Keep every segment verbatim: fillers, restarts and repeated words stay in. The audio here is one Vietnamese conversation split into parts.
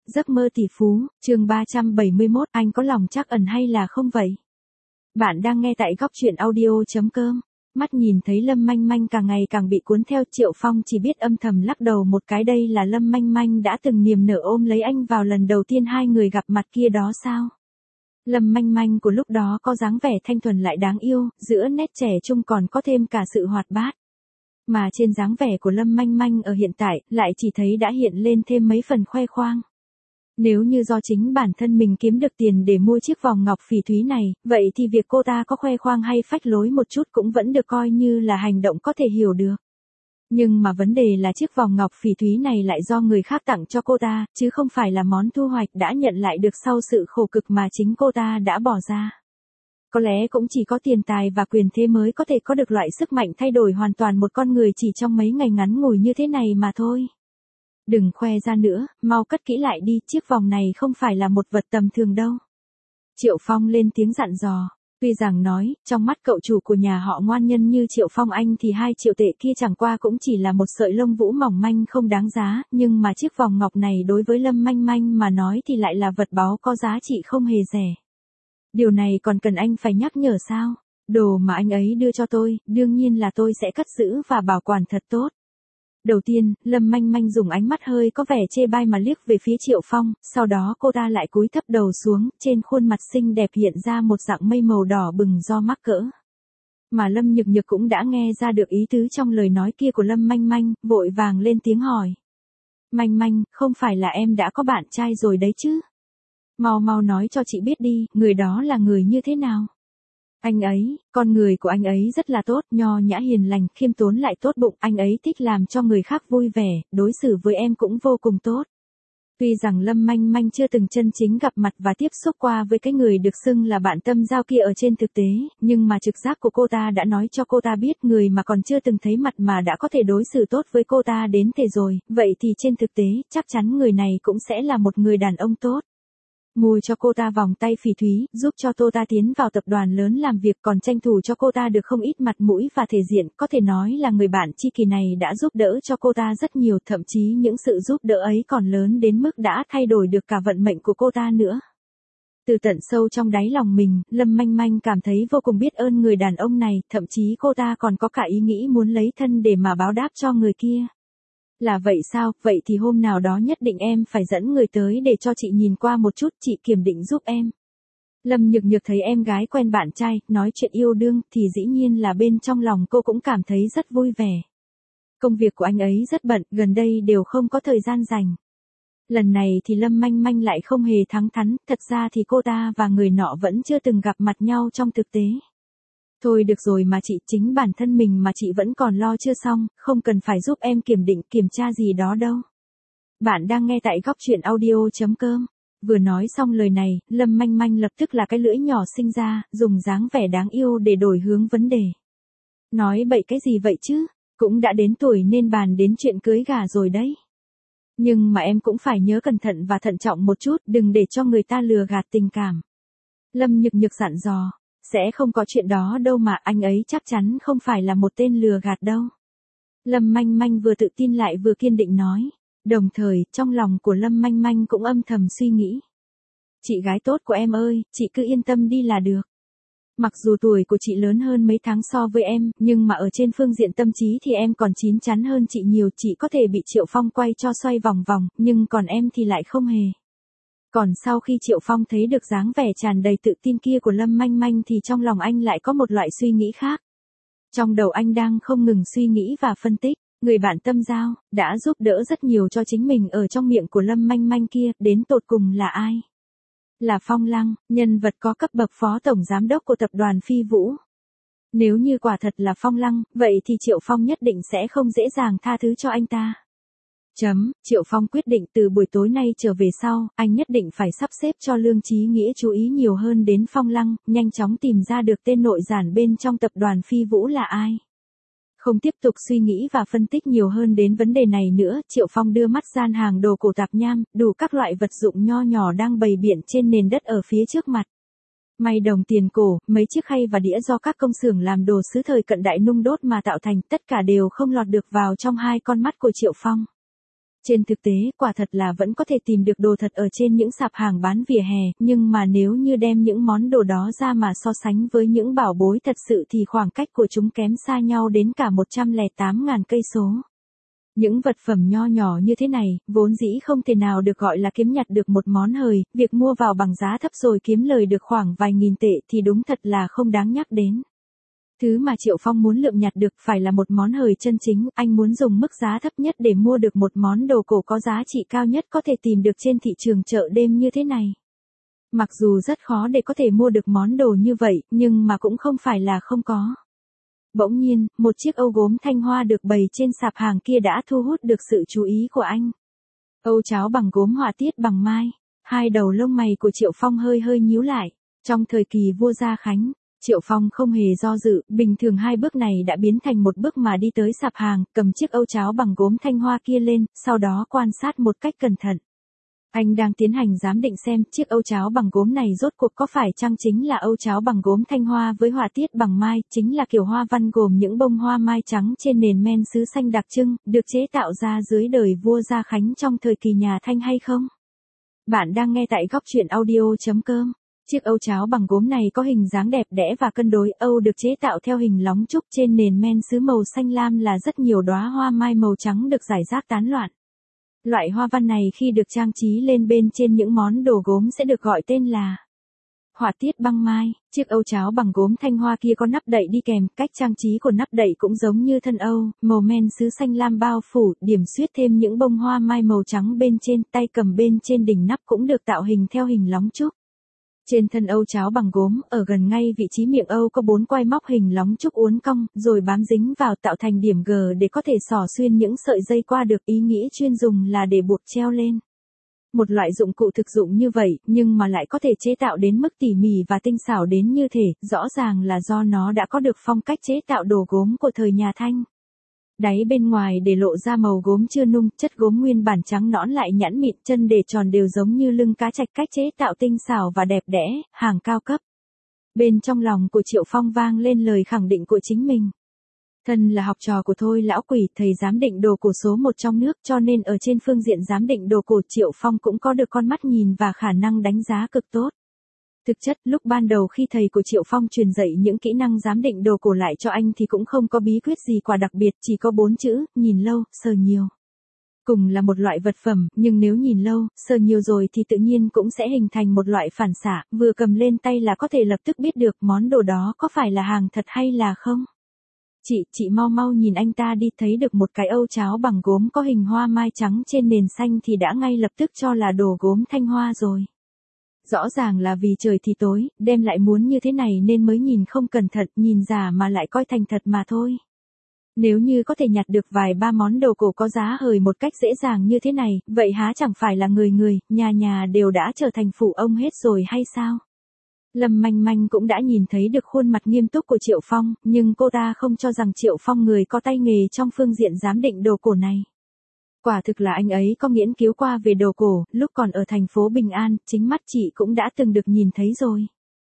Giấc mơ tỷ phú, chương ba trăm bảy mươi mốt, anh có lòng trắc ẩn hay là không vậy? Bạn đang nghe tại góc truyện audio.com. Mắt nhìn thấy Lâm Manh Manh càng ngày càng bị cuốn theo, Triệu Phong chỉ biết âm thầm lắc đầu một cái, đây là Lâm Manh Manh đã từng niềm nở ôm lấy anh vào lần đầu tiên hai người gặp mặt kia đó sao? Lâm Manh Manh của lúc đó có dáng vẻ thanh thuần lại đáng yêu, giữa nét trẻ trung còn có thêm cả sự hoạt bát. Mà trên dáng vẻ của Lâm Manh Manh ở hiện tại, lại chỉ thấy đã hiện lên thêm mấy phần khoe khoang. Nếu như do chính bản thân mình kiếm được tiền để mua chiếc vòng ngọc phỉ thúy này, vậy thì việc cô ta có khoe khoang hay phách lối một chút cũng vẫn được coi như là hành động có thể hiểu được. Nhưng mà vấn đề là chiếc vòng ngọc phỉ thúy này lại do người khác tặng cho cô ta, chứ không phải là món thu hoạch đã nhận lại được sau sự khổ cực mà chính cô ta đã bỏ ra. Có lẽ cũng chỉ có tiền tài và quyền thế mới có thể có được loại sức mạnh thay đổi hoàn toàn một con người chỉ trong mấy ngày ngắn ngủi như thế này mà thôi. Đừng khoe ra nữa, mau cất kỹ lại đi, chiếc vòng này không phải là một vật tầm thường đâu. Triệu Phong lên tiếng dặn dò. Tuy rằng nói, trong mắt cậu chủ của nhà họ ngoan nhân như Triệu Phong anh thì hai triệu tệ kia chẳng qua cũng chỉ là một sợi lông vũ mỏng manh không đáng giá, nhưng mà chiếc vòng ngọc này đối với Lâm Manh Manh mà nói thì lại là vật báu có giá trị không hề rẻ. Điều này còn cần anh phải nhắc nhở sao? Đồ mà anh ấy đưa cho tôi, đương nhiên là tôi sẽ cất giữ và bảo quản thật tốt. Đầu tiên, Lâm Manh Manh dùng ánh mắt hơi có vẻ chê bai mà liếc về phía Triệu Phong, sau đó cô ta lại cúi thấp đầu xuống, trên khuôn mặt xinh đẹp hiện ra một dạng mây màu đỏ bừng do mắc cỡ. Mà Lâm Nhược Nhược cũng đã nghe ra được ý tứ trong lời nói kia của Lâm Manh Manh, vội vàng lên tiếng hỏi. Manh Manh, không phải là em đã có bạn trai rồi đấy chứ? Mau mau nói cho chị biết đi, người đó là người như thế nào? Anh ấy, con người của anh ấy rất là tốt, nho nhã hiền lành, khiêm tốn lại tốt bụng, anh ấy thích làm cho người khác vui vẻ, đối xử với em cũng vô cùng tốt. Tuy rằng Lâm Manh Manh chưa từng chân chính gặp mặt và tiếp xúc qua với cái người được xưng là bạn tâm giao kia ở trên thực tế, nhưng mà trực giác của cô ta đã nói cho cô ta biết người mà còn chưa từng thấy mặt mà đã có thể đối xử tốt với cô ta đến thế rồi, vậy thì trên thực tế, chắc chắn người này cũng sẽ là một người đàn ông tốt. Mua cho cô ta vòng tay phỉ thúy, giúp cho cô ta tiến vào tập đoàn lớn làm việc, còn tranh thủ cho cô ta được không ít mặt mũi và thể diện, có thể nói là người bạn tri kỷ này đã giúp đỡ cho cô ta rất nhiều, thậm chí những sự giúp đỡ ấy còn lớn đến mức đã thay đổi được cả vận mệnh của cô ta nữa. Từ tận sâu trong đáy lòng mình, Lâm Manh Manh cảm thấy vô cùng biết ơn người đàn ông này, thậm chí cô ta còn có cả ý nghĩ muốn lấy thân để mà báo đáp cho người kia. Là vậy sao, vậy thì hôm nào đó nhất định em phải dẫn người tới để cho chị nhìn qua một chút, chị kiểm định giúp em. Lâm Nhược Nhược thấy em gái quen bạn trai, nói chuyện yêu đương, thì dĩ nhiên là bên trong lòng cô cũng cảm thấy rất vui vẻ. Công việc của anh ấy rất bận, gần đây đều không có thời gian rảnh. Lần này thì Lâm Manh Manh lại không hề thẳng thắn, thật ra thì cô ta và người nọ vẫn chưa từng gặp mặt nhau trong thực tế. Thôi được rồi mà chị, chính bản thân mình mà chị vẫn còn lo chưa xong, không cần phải giúp em kiểm định kiểm tra gì đó đâu. Bạn đang nghe tại góc truyện audio.com. Vừa nói xong lời này, Lâm Manh Manh lập tức là cái lưỡi nhỏ sinh ra, dùng dáng vẻ đáng yêu để đổi hướng vấn đề. Nói bậy cái gì vậy chứ, cũng đã đến tuổi nên bàn đến chuyện cưới gả rồi đấy. Nhưng mà em cũng phải nhớ cẩn thận và thận trọng một chút, đừng để cho người ta lừa gạt tình cảm. Lâm Nhược Nhược dặn dò. Sẽ không có chuyện đó đâu mà, anh ấy chắc chắn không phải là một tên lừa gạt đâu. Lâm Manh Manh vừa tự tin lại vừa kiên định nói. Đồng thời, trong lòng của Lâm Manh Manh cũng âm thầm suy nghĩ. Chị gái tốt của em ơi, chị cứ yên tâm đi là được. Mặc dù tuổi của chị lớn hơn mấy tháng so với em, nhưng mà ở trên phương diện tâm trí thì em còn chín chắn hơn chị nhiều, chị có thể bị Triệu Phong quay cho xoay vòng vòng, nhưng còn em thì lại không hề. Còn sau khi Triệu Phong thấy được dáng vẻ tràn đầy tự tin kia của Lâm Manh Manh thì trong lòng anh lại có một loại suy nghĩ khác. Trong đầu anh đang không ngừng suy nghĩ và phân tích, người bạn tâm giao, đã giúp đỡ rất nhiều cho chính mình ở trong miệng của Lâm Manh Manh kia, đến tột cùng là ai? Là Phong Lăng, nhân vật có cấp bậc phó tổng giám đốc của tập đoàn Phi Vũ. Nếu như quả thật là Phong Lăng, vậy thì Triệu Phong nhất định sẽ không dễ dàng tha thứ cho anh ta. Chấm, Triệu Phong quyết định từ buổi tối nay trở về sau, anh nhất định phải sắp xếp cho Lương Chí Nghĩa chú ý nhiều hơn đến Phong Lăng, nhanh chóng tìm ra được tên nội giản bên trong tập đoàn Phi Vũ là ai. Không tiếp tục suy nghĩ và phân tích nhiều hơn đến vấn đề này nữa, Triệu Phong đưa mắt gian hàng đồ cổ tạp nham, đủ các loại vật dụng nho nhỏ đang bày biện trên nền đất ở phía trước mặt. May đồng tiền cổ, mấy chiếc khay và đĩa do các công xưởng làm đồ sứ thời cận đại nung đốt mà tạo thành, tất cả đều không lọt được vào trong hai con mắt của Triệu Phong. Trên thực tế, quả thật là vẫn có thể tìm được đồ thật ở trên những sạp hàng bán vỉa hè, nhưng mà nếu như đem những món đồ đó ra mà so sánh với những bảo bối thật sự thì khoảng cách của chúng kém xa nhau đến cả một trăm lẻ tám ngàn cây số. Những vật phẩm nho nhỏ như thế này, vốn dĩ không thể nào được gọi là kiếm nhặt được một món hời, việc mua vào bằng giá thấp rồi kiếm lời được khoảng vài nghìn tệ thì đúng thật là không đáng nhắc đến. Thứ mà Triệu Phong muốn lượm nhặt được phải là một món hời chân chính, anh muốn dùng mức giá thấp nhất để mua được một món đồ cổ có giá trị cao nhất có thể tìm được trên thị trường chợ đêm như thế này. Mặc dù rất khó để có thể mua được món đồ như vậy, nhưng mà cũng không phải là không có. Bỗng nhiên, một chiếc âu gốm Thanh Hoa được bày trên sạp hàng kia đã thu hút được sự chú ý của anh. Âu cháo bằng gốm họa tiết bằng mai, hai đầu lông mày của Triệu Phong hơi hơi nhíu lại. Trong thời kỳ vua Gia Khánh, Triệu Phong không hề do dự, bình thường hai bước này đã biến thành một bước mà đi tới sạp hàng, cầm chiếc âu cháo bằng gốm Thanh Hoa kia lên, sau đó quan sát một cách cẩn thận. Anh đang tiến hành giám định xem chiếc âu cháo bằng gốm này rốt cuộc có phải chăng chính là âu cháo bằng gốm Thanh Hoa với họa tiết bằng mai, chính là kiểu hoa văn gồm những bông hoa mai trắng trên nền men sứ xanh đặc trưng, được chế tạo ra dưới đời vua Gia Khánh trong thời kỳ nhà Thanh hay không? Bạn đang nghe tại góc truyện audio chấm com. Chiếc âu cháo bằng gốm này có hình dáng đẹp đẽ và cân đối, âu được chế tạo theo hình lóng trúc, trên nền men sứ màu xanh lam là rất nhiều đóa hoa mai màu trắng được rải rác tán loạn. Loại hoa văn này khi được trang trí lên bên trên những món đồ gốm sẽ được gọi tên là họa tiết băng mai. Chiếc âu cháo bằng gốm Thanh Hoa kia có nắp đậy đi kèm, cách trang trí của nắp đậy cũng giống như thân âu, màu men sứ xanh lam bao phủ, điểm xuyết thêm những bông hoa mai màu trắng bên trên, tay cầm bên trên đỉnh nắp cũng được tạo hình theo hình lóng trúc. Trên thân âu cháo bằng gốm, ở gần ngay vị trí miệng âu có bốn quai móc hình lóng trúc uốn cong, rồi bám dính vào tạo thành điểm G để có thể xỏ xuyên những sợi dây qua được, ý nghĩa chuyên dùng là để buộc treo lên. Một loại dụng cụ thực dụng như vậy, nhưng mà lại có thể chế tạo đến mức tỉ mỉ và tinh xảo đến như thế, rõ ràng là do nó đã có được phong cách chế tạo đồ gốm của thời nhà Thanh. Đáy bên ngoài để lộ ra màu gốm chưa nung, chất gốm nguyên bản trắng nõn lại nhẵn mịn, chân để tròn đều giống như lưng cá trạch, cách chế tạo tinh xảo và đẹp đẽ, hàng cao cấp. Bên trong lòng của Triệu Phong vang lên lời khẳng định của chính mình. Thân là học trò của Thôi Lão Quỷ, thầy giám định đồ cổ số một trong nước, cho nên ở trên phương diện giám định đồ cổ Triệu Phong cũng có được con mắt nhìn và khả năng đánh giá cực tốt. Thực chất, lúc ban đầu khi thầy của Triệu Phong truyền dạy những kỹ năng giám định đồ cổ lại cho anh thì cũng không có bí quyết gì quá đặc biệt, chỉ có bốn chữ, nhìn lâu, sờ nhiều. Cùng là một loại vật phẩm, nhưng nếu nhìn lâu, sờ nhiều rồi thì tự nhiên cũng sẽ hình thành một loại phản xạ, vừa cầm lên tay là có thể lập tức biết được món đồ đó có phải là hàng thật hay là không. Chị, chị mau mau nhìn anh ta đi, thấy được một cái âu cháo bằng gốm có hình hoa mai trắng trên nền xanh thì đã ngay lập tức cho là đồ gốm Thanh Hoa rồi. Rõ ràng là vì trời thì tối, đem lại muốn như thế này nên mới nhìn không cẩn thận, nhìn giả mà lại coi thành thật mà thôi. Nếu như có thể nhặt được vài ba món đồ cổ có giá hời một cách dễ dàng như thế này, vậy há chẳng phải là người người, nhà nhà đều đã trở thành phụ ông hết rồi hay sao? Lâm Manh Manh cũng đã nhìn thấy được khuôn mặt nghiêm túc của Triệu Phong, nhưng cô ta không cho rằng Triệu Phong người có tay nghề trong phương diện giám định đồ cổ này. Quả thực là anh ấy có nghiên cứu qua về đồ cổ, lúc còn ở thành phố Bình An, chính mắt chị cũng đã từng được nhìn thấy rồi.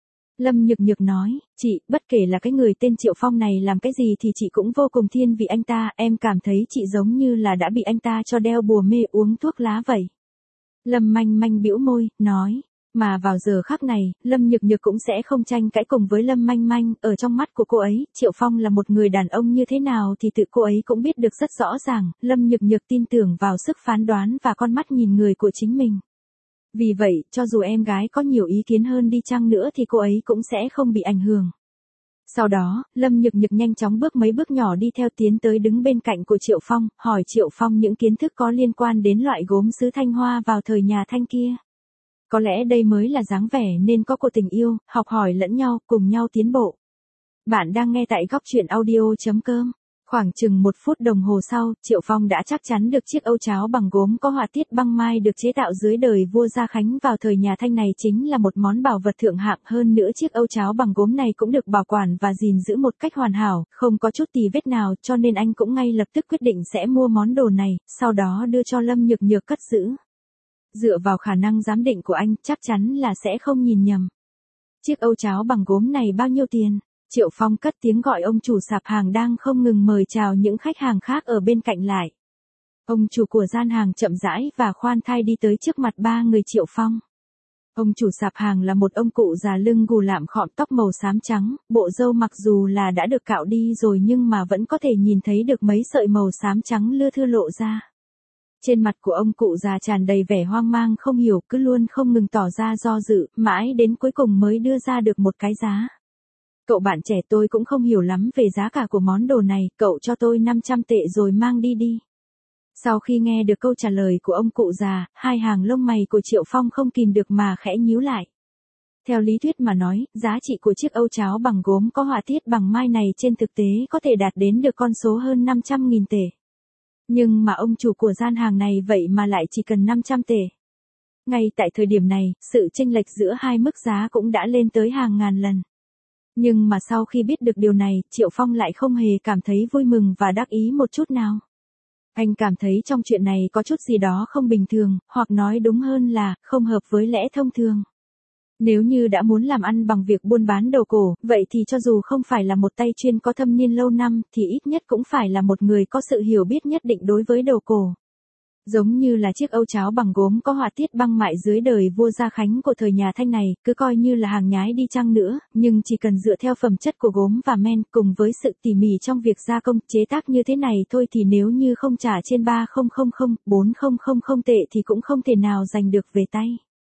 Lâm Nhược Nhược nói, chị, bất kể là cái người tên Triệu Phong này làm cái gì thì chị cũng vô cùng thiên vị anh ta, em cảm thấy chị giống như là đã bị anh ta cho đeo bùa mê uống thuốc lá vậy. Lâm Manh Manh bĩu môi, nói. Mà vào giờ khắc này, Lâm Nhược Nhược cũng sẽ không tranh cãi cùng với Lâm Manh Manh, ở trong mắt của cô ấy, Triệu Phong là một người đàn ông như thế nào thì tự cô ấy cũng biết được rất rõ ràng, Lâm Nhược Nhược tin tưởng vào sức phán đoán và con mắt nhìn người của chính mình. Vì vậy, cho dù em gái có nhiều ý kiến hơn đi chăng nữa thì cô ấy cũng sẽ không bị ảnh hưởng. Sau đó, Lâm Nhược Nhược nhanh chóng bước mấy bước nhỏ đi theo tiến tới đứng bên cạnh của Triệu Phong, hỏi Triệu Phong những kiến thức có liên quan đến loại gốm sứ Thanh Hoa vào thời nhà Thanh kia. Có lẽ đây mới là dáng vẻ nên có của tình yêu, học hỏi lẫn nhau, cùng nhau tiến bộ. Bạn đang nghe tại góc truyện audio chấm com. Khoảng chừng một phút đồng hồ sau, Triệu Phong đã chắc chắn được chiếc âu cháo bằng gốm có họa tiết băng mai được chế tạo dưới đời vua Gia Khánh vào thời nhà Thanh này chính là một món bảo vật thượng hạng, hơn nữa chiếc âu cháo bằng gốm này cũng được bảo quản và gìn giữ một cách hoàn hảo, không có chút tì vết nào, cho nên anh cũng ngay lập tức quyết định sẽ mua món đồ này, sau đó đưa cho Lâm Nhược Nhược cất giữ. Dựa vào khả năng giám định của anh, chắc chắn là sẽ không nhìn nhầm. Chiếc âu cháo bằng gốm này bao nhiêu tiền? Triệu Phong cất tiếng gọi ông chủ sạp hàng đang không ngừng mời chào những khách hàng khác ở bên cạnh lại. Ông chủ của gian hàng chậm rãi và khoan thai đi tới trước mặt ba người Triệu Phong. Ông chủ sạp hàng là một ông cụ già lưng gù lạm khọm, tóc màu xám trắng, bộ râu mặc dù là đã được cạo đi rồi nhưng mà vẫn có thể nhìn thấy được mấy sợi màu xám trắng lưa thưa lộ ra. Trên mặt của ông cụ già tràn đầy vẻ hoang mang không hiểu, cứ luôn không ngừng tỏ ra do dự, mãi đến cuối cùng mới đưa ra được một cái giá. Cậu bạn trẻ, tôi cũng không hiểu lắm về giá cả của món đồ này, cậu cho tôi năm trăm tệ rồi mang đi đi. Sau khi nghe được câu trả lời của ông cụ già, hai hàng lông mày của Triệu Phong không kìm được mà khẽ nhíu lại. Theo lý thuyết mà nói, giá trị của chiếc âu cháo bằng gốm có họa tiết bằng mai này trên thực tế có thể đạt đến được con số hơn năm trăm nghìn tệ. Nhưng mà ông chủ của gian hàng này vậy mà lại chỉ cần năm trăm tệ. Ngay tại thời điểm này, sự chênh lệch giữa hai mức giá cũng đã lên tới hàng ngàn lần. Nhưng mà sau khi biết được điều này, Triệu Phong lại không hề cảm thấy vui mừng và đắc ý một chút nào. Anh cảm thấy trong chuyện này có chút gì đó không bình thường, hoặc nói đúng hơn là, không hợp với lẽ thông thường. Nếu như đã muốn làm ăn bằng việc buôn bán đồ cổ, vậy thì cho dù không phải là một tay chuyên có thâm niên lâu năm, thì ít nhất cũng phải là một người có sự hiểu biết nhất định đối với đồ cổ. Giống như là chiếc âu cháo bằng gốm có họa tiết băng mại dưới đời vua Gia Khánh của thời nhà Thanh này, cứ coi như là hàng nhái đi chăng nữa, nhưng chỉ cần dựa theo phẩm chất của gốm và men, cùng với sự tỉ mỉ trong việc gia công, chế tác như thế này thôi thì nếu như không trả trên ba nghìn, bốn nghìn tệ thì cũng không thể nào giành được về tay.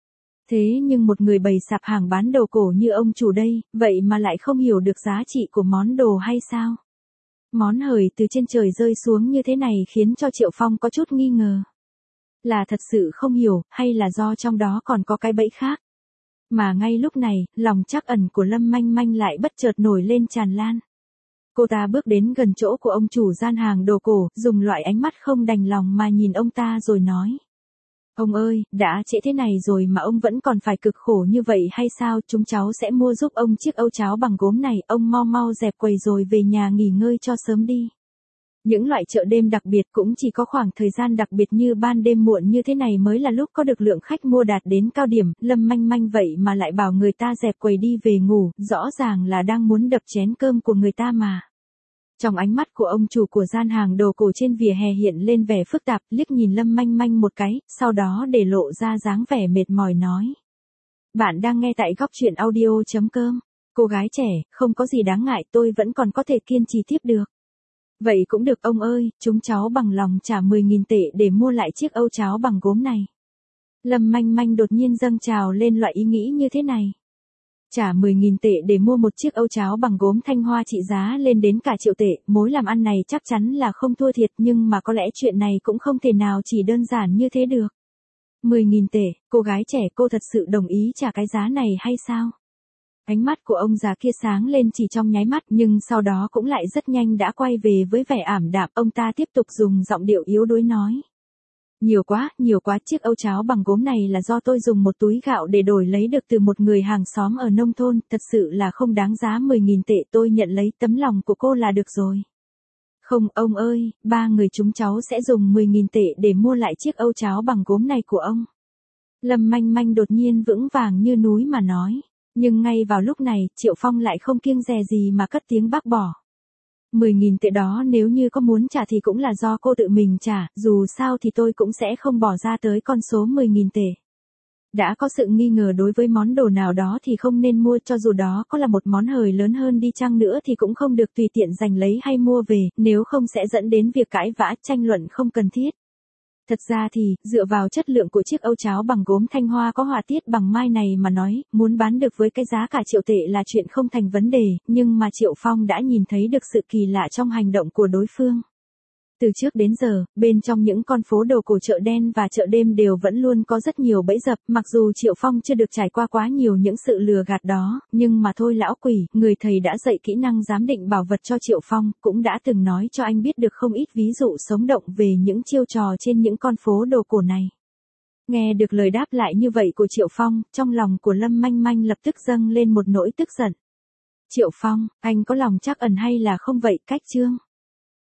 Thế nhưng một người bày sạp hàng bán đồ cổ như ông chủ đây, vậy mà lại không hiểu được giá trị của món đồ hay sao? Món hời từ trên trời rơi xuống như thế này khiến cho Triệu Phong có chút nghi ngờ. Là thật sự không hiểu, hay là do trong đó còn có cái bẫy khác? Mà ngay lúc này, lòng trắc ẩn của Lâm Manh Manh lại bất chợt nổi lên tràn lan. Cô ta bước đến gần chỗ của ông chủ gian hàng đồ cổ, dùng loại ánh mắt không đành lòng mà nhìn ông ta rồi nói. Ông ơi, đã trễ thế này rồi mà ông vẫn còn phải cực khổ như vậy hay sao? Chúng cháu sẽ mua giúp ông chiếc âu cháo bằng gốm này, ông mau mau dẹp quầy rồi về nhà nghỉ ngơi cho sớm đi. Những loại chợ đêm đặc biệt cũng chỉ có khoảng thời gian đặc biệt như ban đêm muộn như thế này mới là lúc có được lượng khách mua đạt đến cao điểm. Lâm Manh Manh vậy mà lại bảo người ta dẹp quầy đi về ngủ, rõ ràng là đang muốn đập chén cơm của người ta mà. Trong ánh mắt của ông chủ của gian hàng đồ cổ trên vỉa hè hiện lên vẻ phức tạp, liếc nhìn Lâm Manh Manh một cái, sau đó để lộ ra dáng vẻ mệt mỏi nói. Bạn đang nghe tại góc truyện audio chấm com. Cô gái trẻ, không có gì đáng ngại, tôi vẫn còn có thể kiên trì tiếp được. Vậy cũng được ông ơi, chúng cháu bằng lòng trả mười nghìn tệ để mua lại chiếc âu cháo bằng gốm này. Lâm Manh Manh đột nhiên dâng trào lên loại ý nghĩ như thế này. Trả mười nghìn tệ để mua một chiếc âu cháo bằng gốm Thanh Hoa trị giá lên đến cả triệu tệ, mối làm ăn này chắc chắn là không thua thiệt, nhưng mà có lẽ chuyện này cũng không thể nào chỉ đơn giản như thế được. mười nghìn tệ, cô gái trẻ, cô thật sự đồng ý trả cái giá này hay sao? Ánh mắt của ông già kia sáng lên chỉ trong nháy mắt, nhưng sau đó cũng lại rất nhanh đã quay về với vẻ ảm đạm, ông ta tiếp tục dùng giọng điệu yếu đuối nói. Nhiều quá, nhiều quá, chiếc âu cháo bằng gốm này là do tôi dùng một túi gạo để đổi lấy được từ một người hàng xóm ở nông thôn, thật sự là không đáng giá mười nghìn tệ, tôi nhận lấy, tấm lòng của cô là được rồi. Không, ông ơi, ba người chúng cháu sẽ dùng mười nghìn tệ để mua lại chiếc âu cháo bằng gốm này của ông. Lâm Manh Manh đột nhiên vững vàng như núi mà nói, nhưng ngay vào lúc này, Triệu Phong lại không kiêng dè gì mà cất tiếng bác bỏ. mười nghìn tệ đó nếu như có muốn trả thì cũng là do cô tự mình trả, dù sao thì tôi cũng sẽ không bỏ ra tới con số mười nghìn tệ. Đã có sự nghi ngờ đối với món đồ nào đó thì không nên mua, cho dù đó có là một món hời lớn hơn đi chăng nữa thì cũng không được tùy tiện giành lấy hay mua về, nếu không sẽ dẫn đến việc cãi vã tranh luận không cần thiết. Thật ra thì, dựa vào chất lượng của chiếc âu cháo bằng gốm Thanh Hoa có họa tiết bằng mai này mà nói, muốn bán được với cái giá cả triệu tệ là chuyện không thành vấn đề, nhưng mà Triệu Phong đã nhìn thấy được sự kỳ lạ trong hành động của đối phương. Từ trước đến giờ, bên trong những con phố đồ cổ chợ đen và chợ đêm đều vẫn luôn có rất nhiều bẫy dập, mặc dù Triệu Phong chưa được trải qua quá nhiều những sự lừa gạt đó, nhưng mà thôi lão quỷ, người thầy đã dạy kỹ năng giám định bảo vật cho Triệu Phong, cũng đã từng nói cho anh biết được không ít ví dụ sống động về những chiêu trò trên những con phố đồ cổ này. Nghe được lời đáp lại như vậy của Triệu Phong, trong lòng của Lâm Manh Manh lập tức dâng lên một nỗi tức giận. Triệu Phong, anh có lòng trắc ẩn hay là không vậy? Cách chương